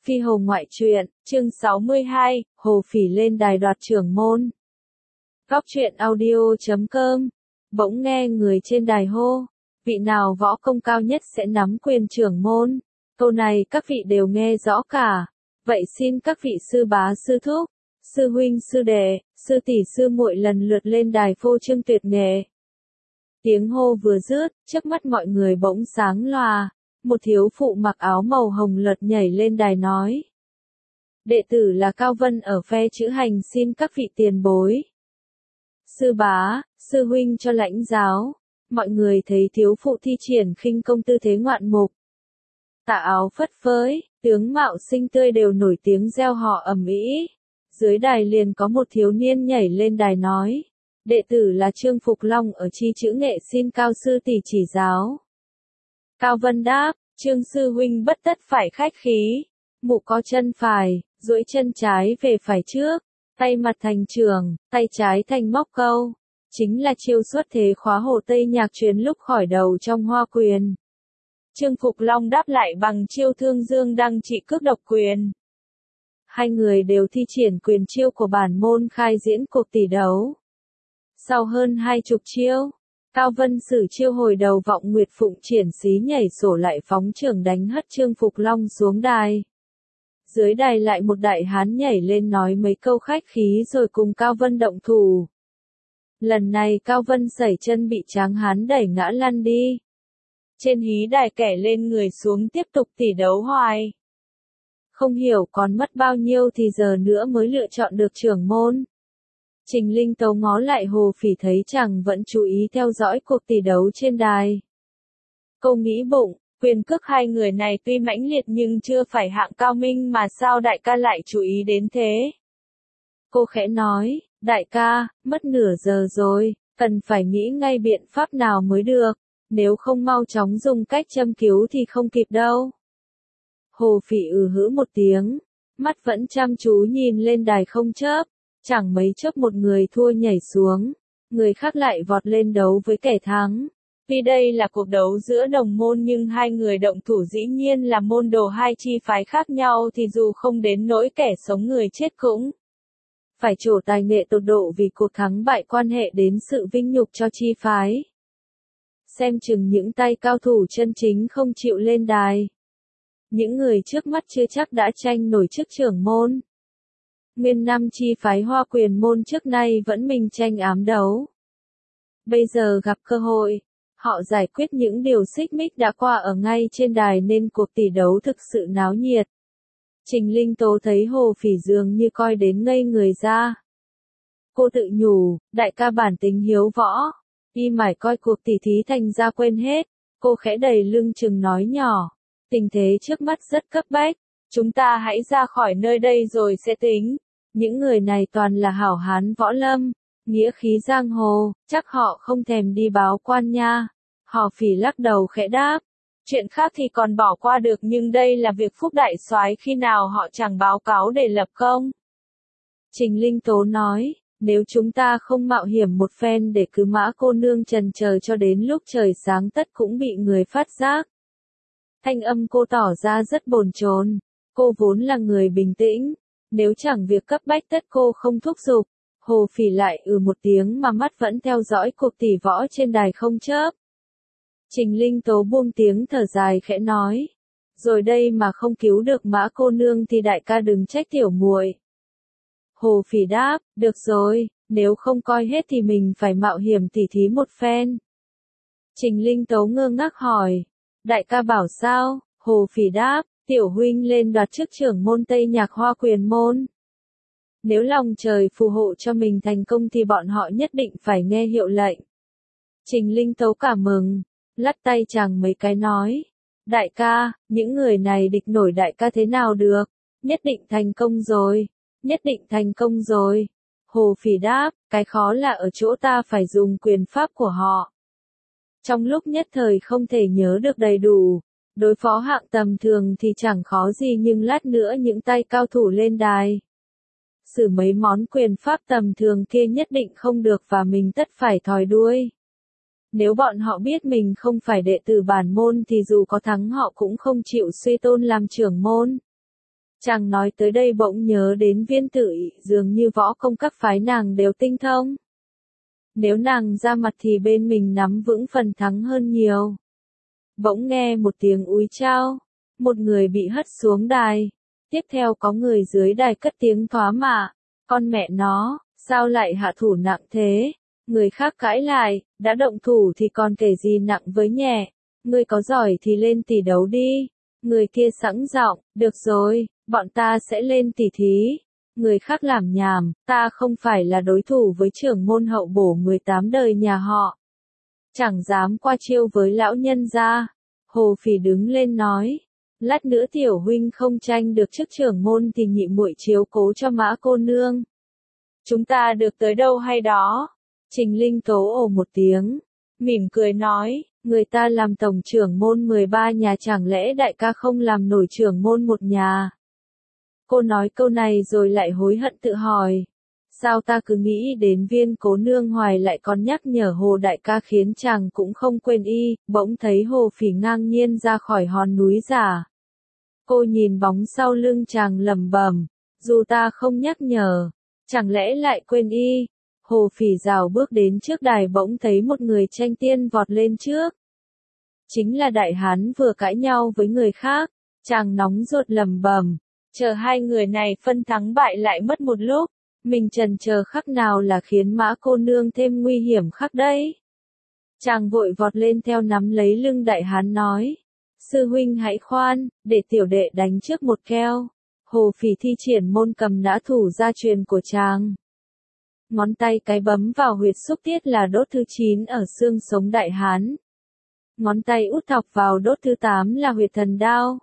Phi Hồ ngoại truyện, chương 62, Hồ Phỉ lên đài đoạt trưởng môn. Góc truyện audio.com. Bỗng nghe người trên đài hô, vị nào võ công cao nhất sẽ nắm quyền trưởng môn. Câu này các vị đều nghe rõ cả. Vậy xin các vị sư bá sư thúc, sư huynh sư đệ, sư tỷ sư muội lần lượt lên đài phô trương tuyệt nghệ. Tiếng hô vừa dứt, trước mắt mọi người bỗng sáng lòa. Một thiếu phụ mặc áo màu hồng lật nhảy lên đài nói. Đệ tử là Cao Vân ở phe chữ hành, xin các vị tiền bối. Sư bá, sư huynh cho lãnh giáo. Mọi người thấy thiếu phụ thi triển khinh công tư thế ngoạn mục. Tà áo phất phới, tướng mạo xinh tươi đều nổi tiếng reo hò ầm ĩ. Dưới đài liền có một thiếu niên nhảy lên đài nói. Đệ tử là Trương Phục Long ở chi chữ nghệ, xin cao sư tỷ chỉ giáo. Cao Vân đáp, Trương sư huynh bất tất phải khách khí. Mụ có chân phải, duỗi chân trái về phải trước, tay mặt thành trường, tay trái thành móc câu. Chính là chiêu xuất thế khóa Hồ Tây Nhạc chuyến lúc khỏi đầu trong Hoa Quyền. Trương Phục Long đáp lại bằng chiêu Thương Dương Đăng Trị Cước Độc Quyền. Hai người đều thi triển quyền chiêu của bản môn khai diễn cuộc tỷ đấu. Sau hơn 20 chiêu, Cao Vân sử chiêu hồi đầu vọng nguyệt phụng triển xí nhảy sổ lại phóng trưởng đánh hất Trương Phục Long xuống đài. Dưới đài lại một đại hán nhảy lên nói mấy câu khách khí rồi cùng Cao Vân động thủ. Lần này Cao Vân sẩy chân bị tráng hán đẩy ngã lăn đi. Trên hí đài kẻ lên người xuống tiếp tục tỷ đấu hoài. Không hiểu còn mất bao nhiêu thì giờ nữa mới lựa chọn được trưởng môn. Trình Linh Tấu ngó lại Hồ Phỉ thấy chàng vẫn chú ý theo dõi cuộc tỷ đấu trên đài. Cô nghĩ bụng, quyền cước hai người này tuy mãnh liệt nhưng chưa phải hạng cao minh mà sao đại ca lại chú ý đến thế. Cô khẽ nói, đại ca, mất nửa giờ rồi, cần phải nghĩ ngay biện pháp nào mới được, nếu không mau chóng dùng cách châm cứu thì không kịp đâu. Hồ Phỉ hứ một tiếng, mắt vẫn chăm chú nhìn lên đài không chớp. Chẳng mấy chốc một người thua nhảy xuống, người khác lại vọt lên đấu với kẻ thắng. Tuy đây là cuộc đấu giữa đồng môn nhưng hai người động thủ dĩ nhiên là môn đồ hai chi phái khác nhau thì dù không đến nỗi kẻ sống người chết cũng phải trổ tài nghệ tột độ vì cuộc thắng bại quan hệ đến sự vinh nhục cho chi phái. Xem chừng những tay cao thủ chân chính không chịu lên đài. Những người trước mắt chưa chắc đã tranh nổi chức trưởng môn. Nguyên năm chi phái Hoa Quyền môn trước nay vẫn minh tranh ám đấu. Bây giờ gặp cơ hội, họ giải quyết những điều xích mích đã qua ở ngay trên đài nên cuộc tỷ đấu thực sự náo nhiệt. Trình Linh Tố thấy Hồ Phỉ dường như coi đến ngây người ra. Cô tự nhủ, đại ca bản tính hiếu võ, y mải coi cuộc tỷ thí thành ra quên hết. Cô khẽ đầy lưng chừng nói nhỏ, tình thế trước mắt rất cấp bách. Chúng ta hãy ra khỏi nơi đây rồi sẽ tính. Những người này toàn là hảo hán võ lâm, nghĩa khí giang hồ, chắc họ không thèm đi báo quan nha. Hồ Phỉ lắc đầu khẽ đáp. Chuyện khác thì còn bỏ qua được nhưng đây là việc Phúc đại soái, khi nào họ chẳng báo cáo để lập công. Trình Linh Tố nói, nếu chúng ta không mạo hiểm một phen để cứ Mã cô nương trần chờ cho đến lúc trời sáng tất cũng bị người phát giác. Thanh âm cô tỏ ra rất bồn chồn. Cô vốn là người bình tĩnh, nếu chẳng việc cấp bách tất cô không thúc giục. Hồ Phỉ lại một tiếng mà mắt vẫn theo dõi cuộc tỷ võ trên đài không chớp. Trình Linh Tố buông tiếng thở dài khẽ nói, rồi đây mà không cứu được Mã cô nương thì đại ca đừng trách tiểu muội. Hồ Phỉ đáp, được rồi, nếu không coi hết thì mình phải mạo hiểm tỉ thí một phen. Trình Linh Tố ngơ ngác hỏi, đại ca bảo sao? Hồ Phỉ đáp, tiểu huynh lên đoạt chức trưởng môn Tây Nhạc Hoa Quyền môn. Nếu lòng trời phù hộ cho mình thành công thì bọn họ nhất định phải nghe hiệu lệnh. Trình Linh Tố cảm mừng, lắc tay chàng mấy cái nói, đại ca, những người này địch nổi đại ca thế nào được, nhất định thành công rồi, nhất định thành công rồi. Hồ Phỉ đáp, cái khó là ở chỗ ta phải dùng quyền pháp của họ. Trong lúc nhất thời không thể nhớ được đầy đủ. Đối phó hạng tầm thường thì chẳng khó gì nhưng lát nữa những tay cao thủ lên đài. Sử mấy món quyền pháp tầm thường kia nhất định không được và mình tất phải thòi đuôi. Nếu bọn họ biết mình không phải đệ tử bản môn thì dù có thắng họ cũng không chịu suy tôn làm trưởng môn. Chàng nói tới đây bỗng nhớ đến Viên Tử Ị, dường như võ công các phái nàng đều tinh thông. Nếu nàng ra mặt thì bên mình nắm vững phần thắng hơn nhiều. Bỗng nghe một tiếng úi chao, một người bị hất xuống đài. Tiếp theo có người dưới đài cất tiếng thoá mạ, con mẹ nó, sao lại hạ thủ nặng thế? Người khác cãi lại, đã động thủ thì còn kể gì nặng với nhẹ, ngươi có giỏi thì lên tỷ đấu đi. Người kia sẵn giọng, được rồi, bọn ta sẽ lên tỷ thí. Người khác làm nhảm, ta không phải là đối thủ với trưởng môn hậu bổ 18 đời nhà họ. Chẳng dám qua chiêu với lão nhân gia. Hồ Phỉ đứng lên nói, lát nữa tiểu huynh không tranh được chức trưởng môn thì nhị muội chiếu cố cho Mã cô nương. Chúng ta được tới đâu hay đó. Trình Linh Tố ồ một tiếng, mỉm cười nói, người ta làm tổng trưởng môn 13 nhà chẳng lẽ đại ca không làm nổi trưởng môn một nhà. Cô nói câu này rồi lại hối hận tự hỏi. Sao ta cứ nghĩ đến Viên cô nương hoài lại còn nhắc nhở Hồ đại ca khiến chàng cũng không quên y, bỗng thấy Hồ Phỉ ngang nhiên ra khỏi hòn núi giả. Cô nhìn bóng sau lưng chàng lẩm bẩm, dù ta không nhắc nhở, chẳng lẽ lại quên y. Hồ Phỉ rào bước đến trước đài bỗng thấy một người tranh tiên vọt lên trước. Chính là đại hán vừa cãi nhau với người khác, chàng nóng ruột lẩm bẩm, chờ hai người này phân thắng bại lại mất một lúc, mình chần chờ khắc nào là khiến Mã cô nương thêm nguy hiểm khắc đấy. Chàng vội vọt lên theo nắm lấy lưng đại hán nói, sư huynh hãy khoan, để tiểu đệ đánh trước một keo. Hồ Phỉ thi triển môn cầm nã thủ gia truyền của chàng. Ngón tay cái bấm vào huyệt xúc tiết là đốt thứ 9 ở xương sống đại hán. Ngón tay út thọc vào đốt thứ 8 là huyệt thần đao.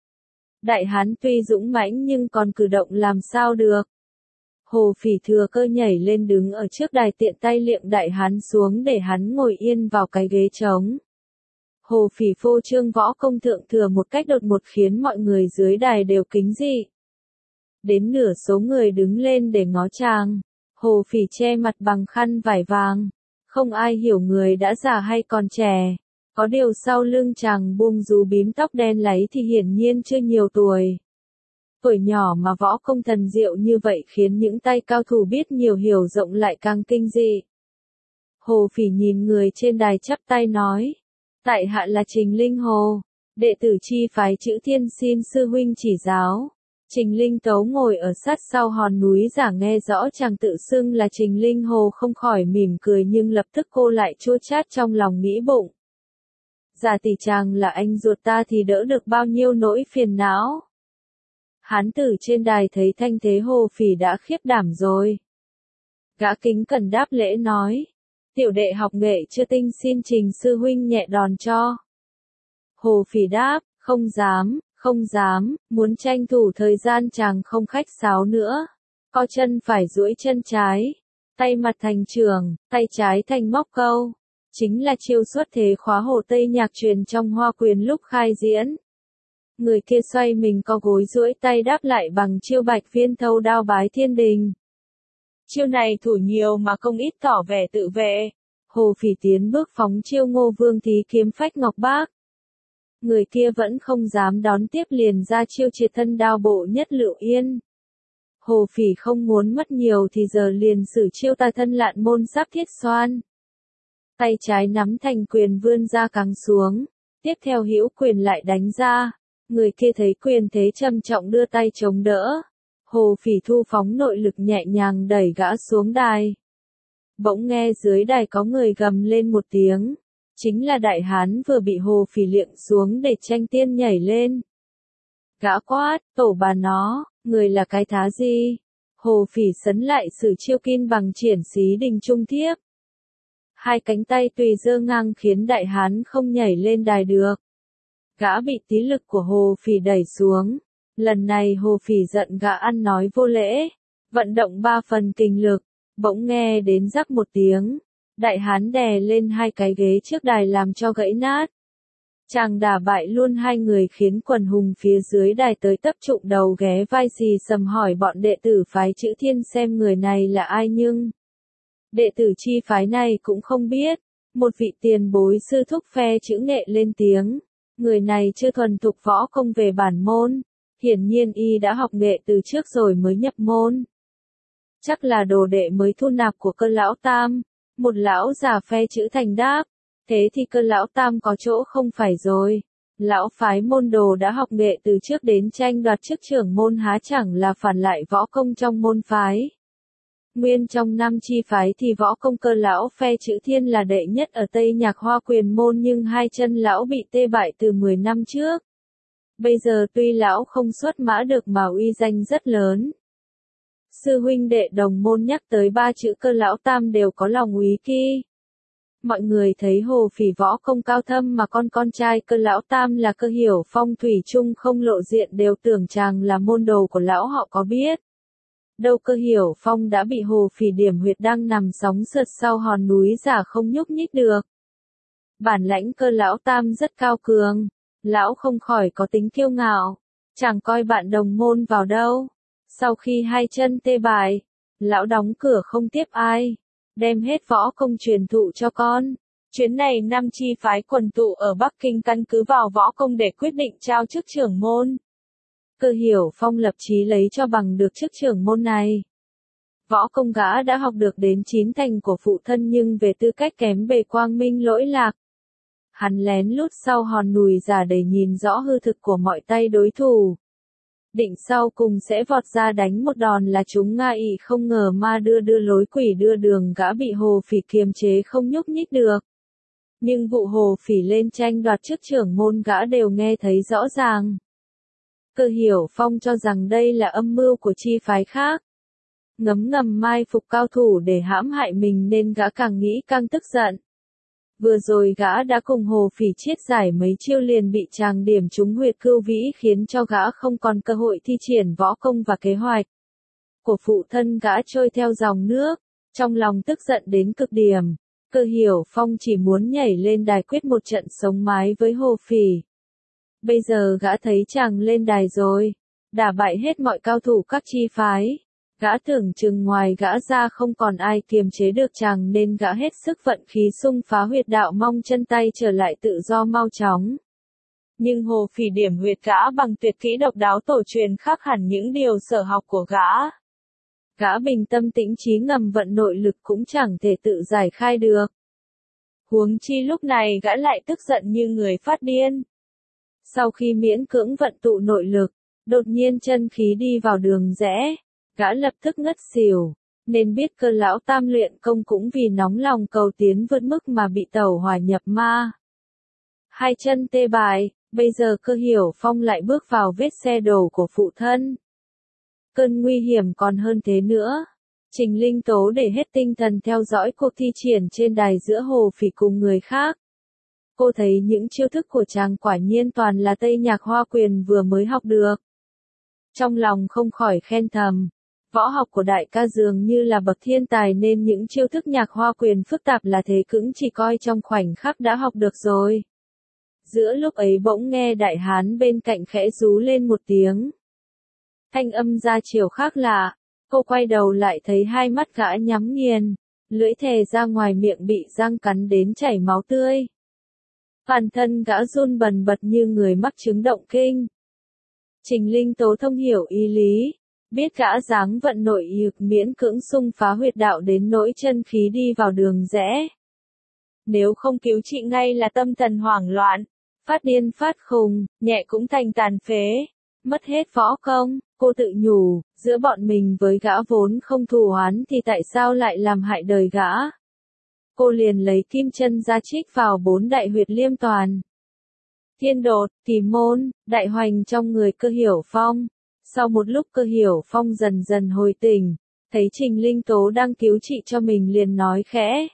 Đại hán tuy dũng mãnh nhưng còn cử động làm sao được. Hồ Phỉ thừa cơ nhảy lên đứng ở trước đài tiện tay liệng đại hán xuống để hắn ngồi yên vào cái ghế trống. Hồ Phỉ phô trương võ công thượng thừa một cách đột ngột khiến mọi người dưới đài đều kính dị. Đến nửa số người đứng lên để ngó chàng. Hồ Phỉ che mặt bằng khăn vải vàng. Không ai hiểu người đã già hay còn trẻ. Có điều sau lưng chàng buông dù bím tóc đen láy thì hiển nhiên chưa nhiều tuổi. Tuổi nhỏ mà võ công thần diệu như vậy khiến những tay cao thủ biết nhiều hiểu rộng lại càng kinh dị. Hồ Phỉ nhìn người trên đài chắp tay nói. Tại hạ là Trình Linh Hồ, đệ tử chi phái Chữ Thiên xin sư huynh chỉ giáo. Trình Linh Tấu ngồi ở sát sau hòn núi giả nghe rõ chàng tự xưng là Trình Linh Hồ không khỏi mỉm cười nhưng lập tức cô lại chua chát trong lòng nghĩ bụng. Giả tỷ chàng là anh ruột ta thì đỡ được bao nhiêu nỗi phiền não. Hán tử trên đài thấy thanh thế Hồ Phỉ đã khiếp đảm rồi. Gã kính cẩn đáp lễ nói. Tiểu đệ học nghệ chưa tinh xin Trình sư huynh nhẹ đòn cho. Hồ Phỉ đáp, không dám, không dám, muốn tranh thủ thời gian chàng không khách sáo nữa. Co chân phải duỗi chân trái, tay mặt thành trường, tay trái thành móc câu. Chính là chiêu xuất thế khóa Hồ Tây nhạc truyền trong Hoa Quyền lúc khai diễn. Người kia xoay mình co gối duỗi tay đáp lại bằng chiêu Bạch Viên thâu đao bái thiên đình. Chiêu này thủ nhiều mà không ít tỏ vẻ tự vệ. Hồ Phỉ tiến bước phóng chiêu Ngô Vương Thí kiếm phách ngọc bác. Người kia vẫn không dám đón tiếp liền ra chiêu triệt thân đao bộ nhất lựu yên. Hồ Phỉ không muốn mất nhiều thì giờ liền sử chiêu ta thân lạn môn giáp thiết xoan. Tay trái nắm thành quyền vươn ra căng xuống. Tiếp theo hữu quyền lại đánh ra. Người kia thấy quyền thế trầm trọng đưa tay chống đỡ. Hồ Phỉ thu phóng nội lực nhẹ nhàng đẩy gã xuống đài. Bỗng nghe dưới đài có người gầm lên một tiếng. Chính là đại hán vừa bị Hồ Phỉ liệng xuống để tranh tiên nhảy lên. Gã quát, tổ bà nó, người là cái thá gì? Hồ Phỉ sấn lại sử chiêu kim bằng triển xí đình trung thiếp. Hai cánh tay tùy giơ ngang khiến đại hán không nhảy lên đài được. Gã bị tí lực của Hồ Phỉ đẩy xuống. Lần này Hồ Phỉ giận gã ăn nói vô lễ. Vận động 3 phần kinh lực. Bỗng nghe đến rắc một tiếng. Đại hán đè lên hai cái ghế trước đài làm cho gãy nát. Chàng đả bại luôn hai người khiến quần hùng phía dưới đài tới tấp trụng đầu ghé vai xì sầm hỏi bọn đệ tử phái Chữ Thiên xem người này là ai nhưng. Đệ tử chi phái này cũng không biết. Một vị tiền bối sư thúc phe chữ nghệ lên tiếng. Người này chưa thuần thục võ công về bản môn. Hiển nhiên y đã học nghệ từ trước rồi mới nhập môn. Chắc là đồ đệ mới thu nạp của Cơ lão tam. Một lão già phe chữ thành đáp. Thế thì Cơ lão tam có chỗ không phải rồi. Lão phái môn đồ đã học nghệ từ trước đến tranh đoạt chức trưởng môn há chẳng là phản lại võ công trong môn phái. Nguyên trong năm chi phái thì võ công Cơ lão phe chữ thiên là đệ nhất ở Tây Nhạc Hoa Quyền môn, nhưng hai chân lão bị tê bại từ 10 năm trước. Bây giờ tuy lão không xuất mã được mà uy danh rất lớn. Sư huynh đệ đồng môn nhắc tới ba chữ Cơ lão tam đều có lòng úy ký. Mọi người thấy Hồ Phỉ võ công cao thâm mà con trai Cơ lão tam là Cơ Hiểu Phong thủy chung không lộ diện đều tưởng chàng là môn đồ của lão họ có biết. Đâu Cơ Hiểu Phong đã bị Hồ Phỉ điểm huyệt đang nằm sóng sượt sau hòn núi giả không nhúc nhích được. Bản lãnh Cơ lão tam rất cao cường, lão không khỏi có tính kiêu ngạo, chẳng coi bạn đồng môn vào đâu. Sau khi hai chân tê bại, lão đóng cửa không tiếp ai, đem hết võ công truyền thụ cho con. Chuyến này năm chi phái quần tụ ở Bắc Kinh căn cứ vào võ công để quyết định trao chức trưởng môn. Cơ Hiểu Phong lập chí lấy cho bằng được chức trưởng môn này. Võ công gã đã học được đến 9 thành của phụ thân nhưng về tư cách kém bề quang minh lỗi lạc. Hắn lén lút sau hòn núi giả để nhìn rõ hư thực của mọi tay đối thủ. Định sau cùng sẽ vọt ra đánh một đòn là chúng Nga ị, không ngờ ma đưa lối quỷ đưa đường gã bị Hồ Phỉ kiềm chế không nhúc nhích được. Nhưng vụ Hồ Phỉ lên tranh đoạt chức trưởng môn gã đều nghe thấy rõ ràng. Cơ Hiểu Phong cho rằng đây là âm mưu của chi phái khác. Ngấm ngầm mai phục cao thủ để hãm hại mình nên gã càng nghĩ càng tức giận. Vừa rồi gã đã cùng Hồ Phỉ chiết giải mấy chiêu liền bị chàng điểm trúng huyệt cưu vĩ khiến cho gã không còn cơ hội thi triển võ công và kế hoạch của phụ thân gã trôi theo dòng nước, trong lòng tức giận đến cực điểm. Cơ Hiểu Phong chỉ muốn nhảy lên đài quyết một trận sống mái với Hồ Phỉ. Bây giờ gã thấy chàng lên đài rồi, đả bại hết mọi cao thủ các chi phái. Gã tưởng chừng ngoài gã ra không còn ai kiềm chế được chàng nên gã hết sức vận khí xung phá huyệt đạo mong chân tay trở lại tự do mau chóng. Nhưng Hồ Phỉ điểm huyệt gã bằng tuyệt kỹ độc đáo tổ truyền khác hẳn những điều sở học của gã. Gã bình tâm tĩnh trí ngầm vận nội lực cũng chẳng thể tự giải khai được. Huống chi lúc này gã lại tức giận như người phát điên. Sau khi miễn cưỡng vận tụ nội lực, đột nhiên chân khí đi vào đường rẽ. Gã lập tức ngất xỉu, nên biết Cơ lão tam luyện công cũng vì nóng lòng cầu tiến vượt mức mà bị tẩu hỏa nhập ma. Hai chân tê bại, bây giờ Cơ Hiểu Phong lại bước vào vết xe đổ của phụ thân. Cơn nguy hiểm còn hơn thế nữa. Trình Linh Tố để hết tinh thần theo dõi cuộc thi triển trên đài giữa Hồ Phỉ cùng người khác. Cô thấy những chiêu thức của chàng quả nhiên toàn là Tây Nhạc Hoa Quyền vừa mới học được. Trong lòng không khỏi khen thầm. Võ học của đại ca dường như là bậc thiên tài nên những chiêu thức Nhạc Hoa Quyền phức tạp là thế cứng chỉ coi trong khoảnh khắc đã học được rồi. Giữa lúc ấy bỗng nghe đại hán bên cạnh khẽ rú lên một tiếng. Thanh âm ra chiều khác lạ, cô quay đầu lại thấy hai mắt gã nhắm nghiền, lưỡi thè ra ngoài miệng bị răng cắn đến chảy máu tươi. Toàn thân gã run bần bật như người mắc chứng động kinh. Trình Linh Tố thông hiểu ý lý, biết gã dáng vận nội lực miễn cưỡng xung phá huyệt đạo đến nỗi chân khí đi vào đường rẽ. Nếu không cứu trị ngay là tâm thần hoảng loạn, phát điên phát khùng, nhẹ cũng thành tàn phế, mất hết võ công. Cô tự nhủ, giữa bọn mình với gã vốn không thù oán thì tại sao lại làm hại đời gã. Cô liền lấy kim chân ra trích vào 4 đại huyệt liêm toàn. Thiên đột, kỳ môn, đại hoành trong người Cơ Hiểu Phong. Sau một lúc Cơ Hiểu Phong dần dần hồi tỉnh, thấy Trình Linh Tố đang cứu trị cho mình liền nói khẽ.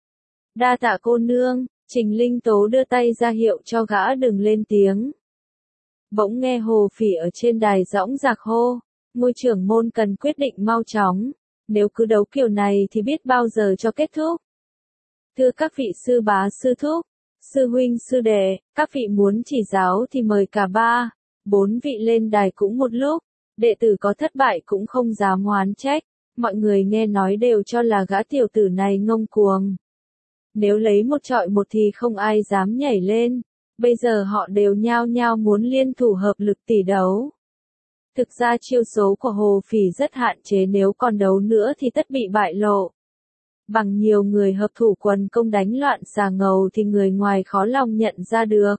Đa tạ cô nương. Trình Linh Tố đưa tay ra hiệu cho gã đừng lên tiếng. Bỗng nghe Hồ Phỉ ở trên đài dõng dạc hô, ngôi trưởng môn cần quyết định mau chóng, nếu cứ đấu kiểu này thì biết bao giờ cho kết thúc. Thưa các vị sư bá sư thúc, sư huynh sư đệ, các vị muốn chỉ giáo thì mời cả 3, 4 vị lên đài cũng một lúc, đệ tử có thất bại cũng không dám oán trách, mọi người nghe nói đều cho là gã tiểu tử này ngông cuồng. Nếu lấy một trọi một thì không ai dám nhảy lên. Bây giờ họ đều nhao nhao muốn liên thủ hợp lực tỷ đấu. Thực ra chiêu số của Hồ Phỉ rất hạn chế, nếu còn đấu nữa thì tất bị bại lộ. Bằng nhiều người hợp thủ quần công đánh loạn xà ngầu thì người ngoài khó lòng nhận ra được.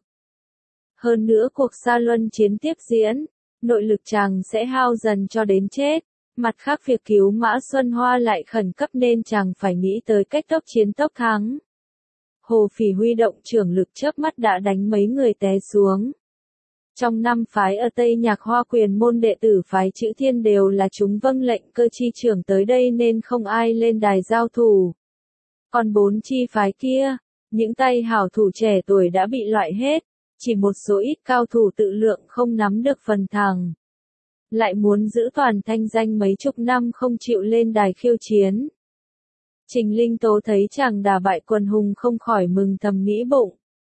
Hơn nữa cuộc Sa Luân chiến tiếp diễn, nội lực chàng sẽ hao dần cho đến chết. Mặt khác việc cứu Mã Xuân Hoa lại khẩn cấp nên chàng phải nghĩ tới cách tốc chiến tốc thắng. Hồ Phỉ huy động trưởng lực chớp mắt đã đánh mấy người té xuống. Trong 5 phái ở Tây Nhạc Hoa Quyền môn đệ tử phái Chữ Thiên đều là chúng vâng lệnh cơ chi trưởng tới đây nên không ai lên đài giao thủ. Còn 4 chi phái kia, những tay hảo thủ trẻ tuổi đã bị loại hết, chỉ một số ít cao thủ tự lượng không nắm được phần thắng. Lại muốn giữ toàn thanh danh mấy chục năm không chịu lên đài khiêu chiến. Trình Linh Tố thấy chàng đả bại Quần Hùng không khỏi mừng thầm nghĩ bụng.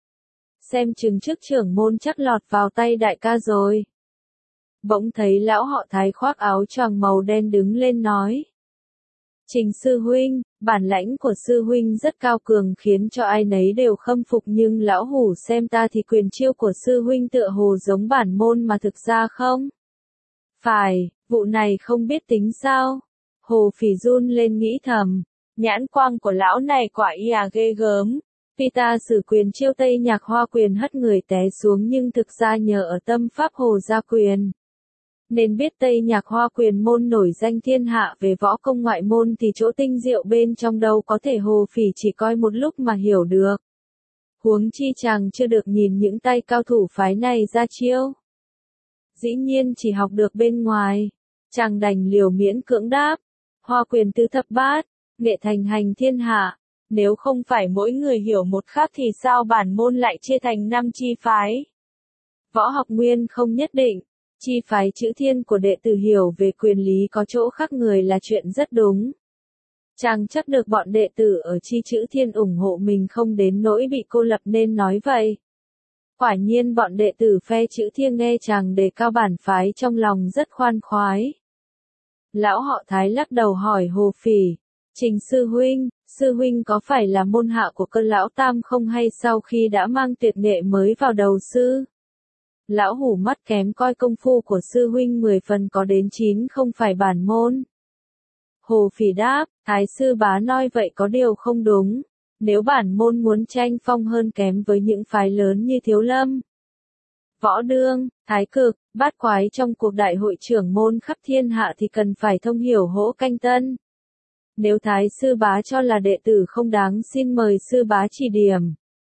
Xem chừng trước trưởng môn chắc lọt vào tay đại ca rồi. Bỗng thấy lão họ Thái khoác áo choàng màu đen đứng lên nói. Trình sư huynh, bản lãnh của sư huynh rất cao cường khiến cho ai nấy đều khâm phục, nhưng lão hủ xem ta thì quyền chiêu của sư huynh tựa hồ giống bản môn mà thực ra không. Phải, vụ này không biết tính sao. Hồ Phỉ run lên nghĩ thầm, nhãn quang của lão này quả ghê gớm. Vì ta sử quyền chiêu Tây Nhạc Hoa Quyền hất người té xuống nhưng thực ra nhờ ở tâm pháp Hồ Gia Quyền. Nên biết Tây Nhạc Hoa Quyền môn nổi danh thiên hạ về võ công ngoại môn thì chỗ tinh diệu bên trong đâu có thể Hồ Phỉ chỉ coi một lúc mà hiểu được. Huống chi chàng chưa được nhìn những tay cao thủ phái này ra chiêu. Dĩ nhiên chỉ học được bên ngoài, chàng đành liều miễn cưỡng đáp. Hoa Quyền tứ thập bát, nghệ thành hành thiên hạ. Nếu không phải mỗi người hiểu một khác thì sao bản môn lại chia thành 5 chi phái? Võ học nguyên không nhất định, chi phái Chữ Thiên của đệ tử hiểu về quyền lý có chỗ khác người là chuyện rất đúng. Chàng chấp được bọn đệ tử ở chi Chữ Thiên ủng hộ mình không đến nỗi bị cô lập nên nói vậy. Quả nhiên bọn đệ tử phe Chữ Thiên nghe chàng đề cao bản phái trong lòng rất khoan khoái. Lão họ Thái lắc đầu hỏi Hồ Phỉ, Trình sư huynh có phải là môn hạ của Cơ lão tam không hay sau khi đã mang tuyệt nghệ mới vào đầu sư? Lão hủ mắt kém coi công phu của sư huynh 10 phần có đến 9 không phải bản môn. Hồ Phỉ đáp, Thái sư bá nói vậy có điều không đúng. Nếu bản môn muốn tranh phong hơn kém với những phái lớn như Thiếu Lâm, Võ Đương, Thái Cực, Bát Quái trong cuộc đại hội trưởng môn khắp thiên hạ thì cần phải thông hiểu Hỗ Canh Tân. Nếu Thái sư bá cho là đệ tử không đáng xin mời sư bá chỉ điểm.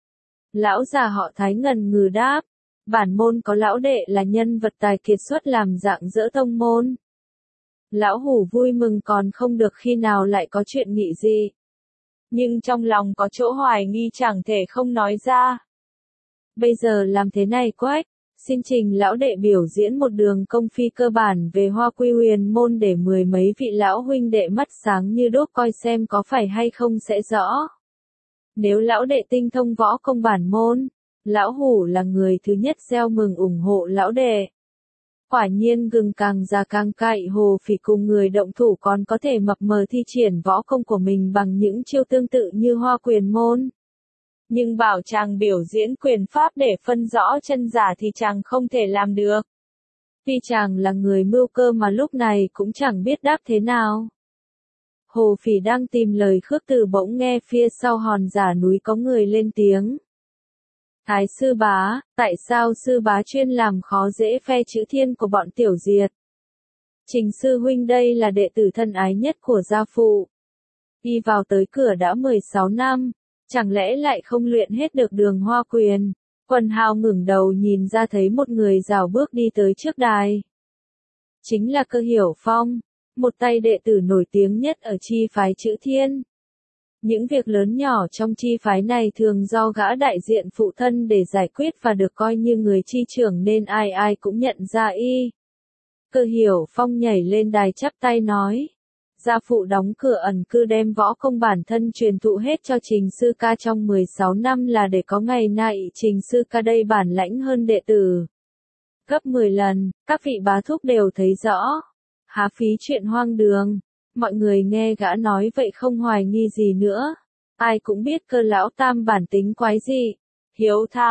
Lão già họ Thái ngần ngừ đáp, bản môn có lão đệ là nhân vật tài kiệt xuất làm dạng dỡ tông môn. Lão hủ vui mừng còn không được khi nào lại có chuyện nghị gì. Nhưng trong lòng có chỗ hoài nghi chẳng thể không nói ra. Bây giờ làm thế này Quách, xin trình lão đệ biểu diễn một đường công phi cơ bản về Hoa Quy Huyền môn để 10 mấy vị lão huynh đệ mắt sáng như đuốc coi xem có phải hay không sẽ rõ. Nếu lão đệ tinh thông võ công bản môn, lão hủ là người thứ nhất gieo mừng ủng hộ lão đệ. Quả nhiên gừng càng già càng cay, Hồ Phỉ cùng người động thủ còn có thể mập mờ thi triển võ công của mình bằng những chiêu tương tự như Hoa Quyền môn. Nhưng bảo chàng biểu diễn quyền pháp để phân rõ chân giả thì chàng không thể làm được. Vì chàng là người mưu cơ mà lúc này cũng chẳng biết đáp thế nào. Hồ Phỉ đang tìm lời khước từ bỗng nghe phía sau hòn giả núi có người lên tiếng. Thái sư bá, tại sao sư bá chuyên làm khó dễ phe Chữ Thiên của bọn tiểu diệt? Trình sư huynh đây là đệ tử thân ái nhất của gia phụ. Đi vào tới cửa đã 16 năm, chẳng lẽ lại không luyện hết được đường Hoa Quyền? Quần Hào ngẩng đầu nhìn ra thấy một người rảo bước đi tới trước đài. Chính là Cơ Hiểu Phong, một tay đệ tử nổi tiếng nhất ở chi phái Chữ Thiên. Những việc lớn nhỏ trong chi phái này thường do gã đại diện phụ thân để giải quyết và được coi như người chi trưởng nên ai ai cũng nhận ra y. Cơ Hiểu Phong nhảy lên đài chắp tay nói. Gia phụ đóng cửa ẩn cư đem võ công bản thân truyền thụ hết cho Trình sư ca trong 16 năm là để có ngày nay Trình sư ca đây bản lãnh hơn đệ tử gấp 10 lần, các vị bá thúc đều thấy rõ. Há phí chuyện hoang đường. Mọi người nghe gã nói vậy không hoài nghi gì nữa. Ai cũng biết Cơ lão tam bản tính quái dị, hiếu thắng,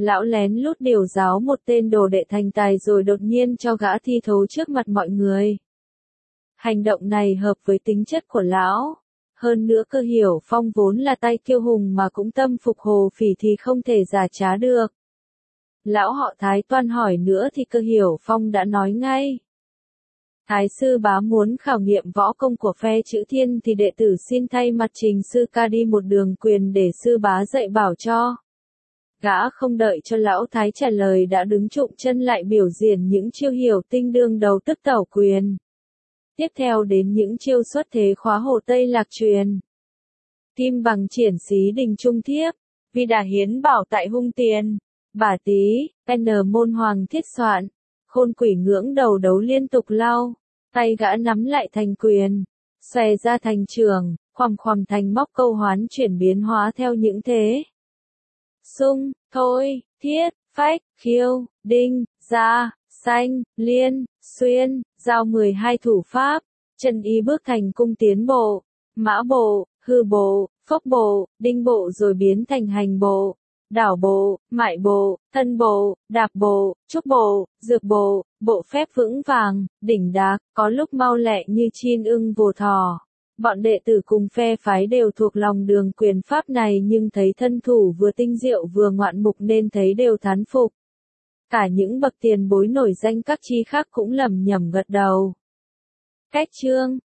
Lão lén lút điều giáo một tên đồ đệ thành tài rồi đột nhiên cho gã thi thố trước mặt mọi người. Hành động này hợp với tính chất của lão. Hơn nữa Cơ Hiểu Phong vốn là tay kiêu hùng mà cũng tâm phục Hồ Phỉ thì không thể giả trá được. Lão họ Thái toan hỏi nữa thì Cơ Hiểu Phong đã nói ngay. Thái sư bá muốn khảo nghiệm võ công của phe Chữ Thiên thì đệ tử xin thay mặt Trình sư ca đi một đường quyền để sư bá dạy bảo cho. Gã không đợi cho lão Thái trả lời đã đứng trụm chân lại biểu diễn những chiêu hiểu tinh đương đầu tức tẩu quyền. Tiếp theo đến những chiêu xuất thế khóa Hồ Tây Lạc truyền. Kim bằng triển xí đình trung thiếp, vì đã hiến bảo tại hung tiền. Bả tí, N môn hoàng thiết soạn, khôn quỷ ngưỡng đầu đấu liên tục lau, tay gã nắm lại thành quyền, xòe ra thành trường, khoằm khoằm thành móc câu hoán chuyển biến hóa theo những thế. Sung, thôi, thiết, phách, khiêu, đinh, gia, xanh, liên, xuyên, giao 12 thủ pháp, chân y bước thành cung tiến bộ, mã bộ, hư bộ, phốc bộ, đinh bộ rồi biến thành hành bộ, đảo bộ, mại bộ, thân bộ, đạp bộ, trúc bộ, dược bộ, bộ phép vững vàng, đỉnh đạc, có lúc mau lẹ như chim ưng vồ thò. Bọn đệ tử cùng phe phái đều thuộc lòng đường quyền pháp này nhưng thấy thân thủ vừa tinh diệu vừa ngoạn mục nên thấy đều thán phục. Cả những bậc tiền bối nổi danh các chi khác cũng lẩm nhẩm gật đầu. Cách chương